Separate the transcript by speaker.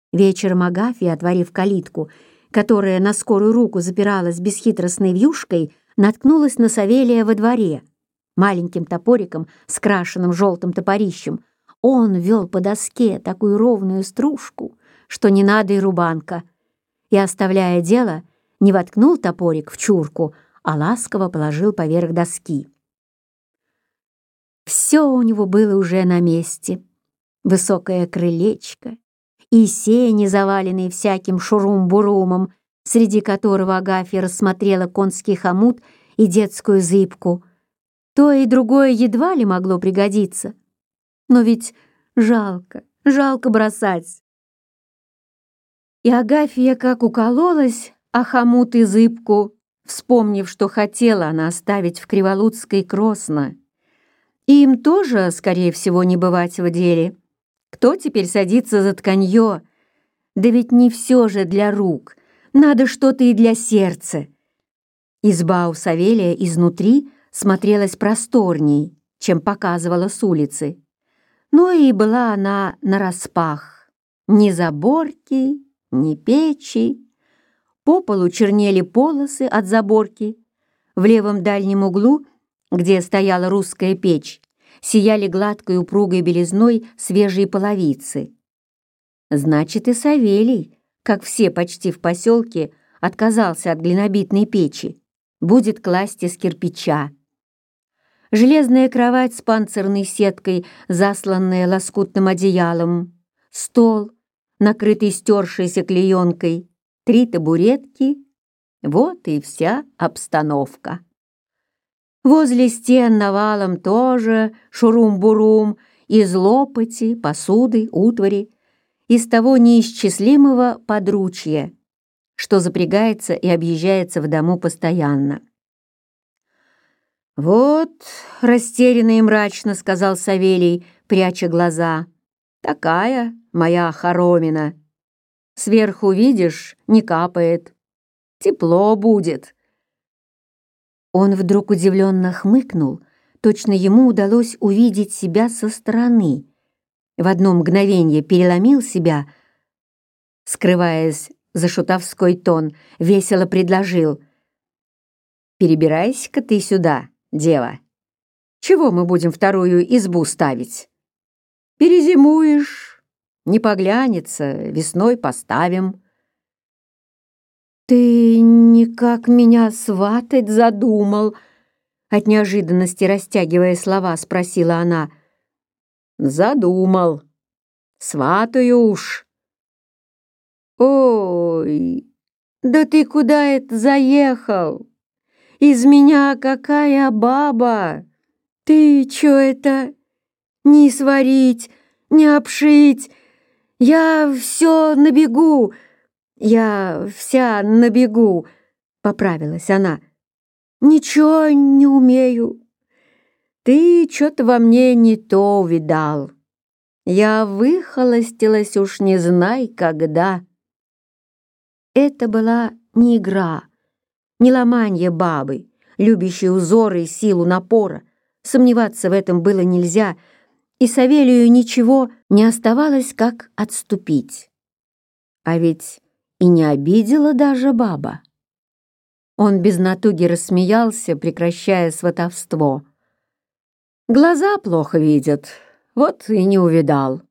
Speaker 1: Вечером Агафья, отворив калитку, которая на скорую руку запиралась бесхитростной вьюшкой, наткнулась на Савелия во дворе. Маленьким топориком с крашеным желтым топорищем он вел по доске такую ровную стружку, что не надо и рубанка, и, оставляя дело, не воткнул топорик в чурку, а ласково положил поверх доски. Все у него было уже на месте. Высокое крылечко и сени, заваленные всяким шурум-бурумом, среди которого Агафья рассмотрела конский хомут и детскую зыбку. То и другое едва ли могло пригодиться. Но ведь жалко бросать. И Агафья как укололась о хомут и зыбку, вспомнив, что хотела она оставить в Криволудской Кросно. И им тоже, скорее всего, не бывать в деле. Кто теперь садится за тканье? Да ведь не все же для рук, надо что-то и для сердца. Изба у Савелия изнутри смотрелась просторней, чем показывала с улицы. Но и была она нараспах. Ни заборки, ни печи. По полу чернели полосы от заборки. В левом дальнем углу, где стояла русская печь, сияли гладкой упругой белизной свежие половицы. Значит, и Савелий, как все почти в поселке, отказался от глинобитной печи, будет класть из кирпича. Железная кровать с панцирной сеткой, засланная лоскутным одеялом, стол, накрытый стершейся клеенкой, 3 табуретки — вот и вся обстановка. Возле стен навалом тоже шурум-бурум из лопати, посуды, утвари, из того неисчислимого подручья, что запрягается и объезжается в дому постоянно. «Вот», — растерянно и мрачно сказал Савелий, пряча глаза, — «такая моя хоромина. Сверху, видишь, не капает. Тепло будет». Он вдруг удивленно хмыкнул, точно ему удалось увидеть себя со стороны. В одно мгновение переломил себя, скрываясь за шутовской тон, весело предложил: «Перебирайся-ка ты сюда, дева. Чего мы будем вторую избу ставить? Перезимуешь, не поглянется, весной поставим». «Ты никак меня сватать задумал?» От неожиданности, растягивая слова, спросила она. «Задумал. Сватаю уж». «Ой, да ты куда это заехал? Из меня какая баба! Ты чё это? Не сварить, не обшить. Я всё на бегу. Я вся на бегу», — поправилась она. «Ничего не умею. Ты что-то во мне не то увидал. Я выхолостилась уж не знай когда». Это была не игра, не ломанье бабы, любящей узоры и силу напора. Сомневаться в этом было нельзя, и Савелию ничего не оставалось, как отступить. А ведь и не обидела даже баба. Он без натуги рассмеялся, прекращая сватовство. «Глаза плохо видят, вот и не увидал».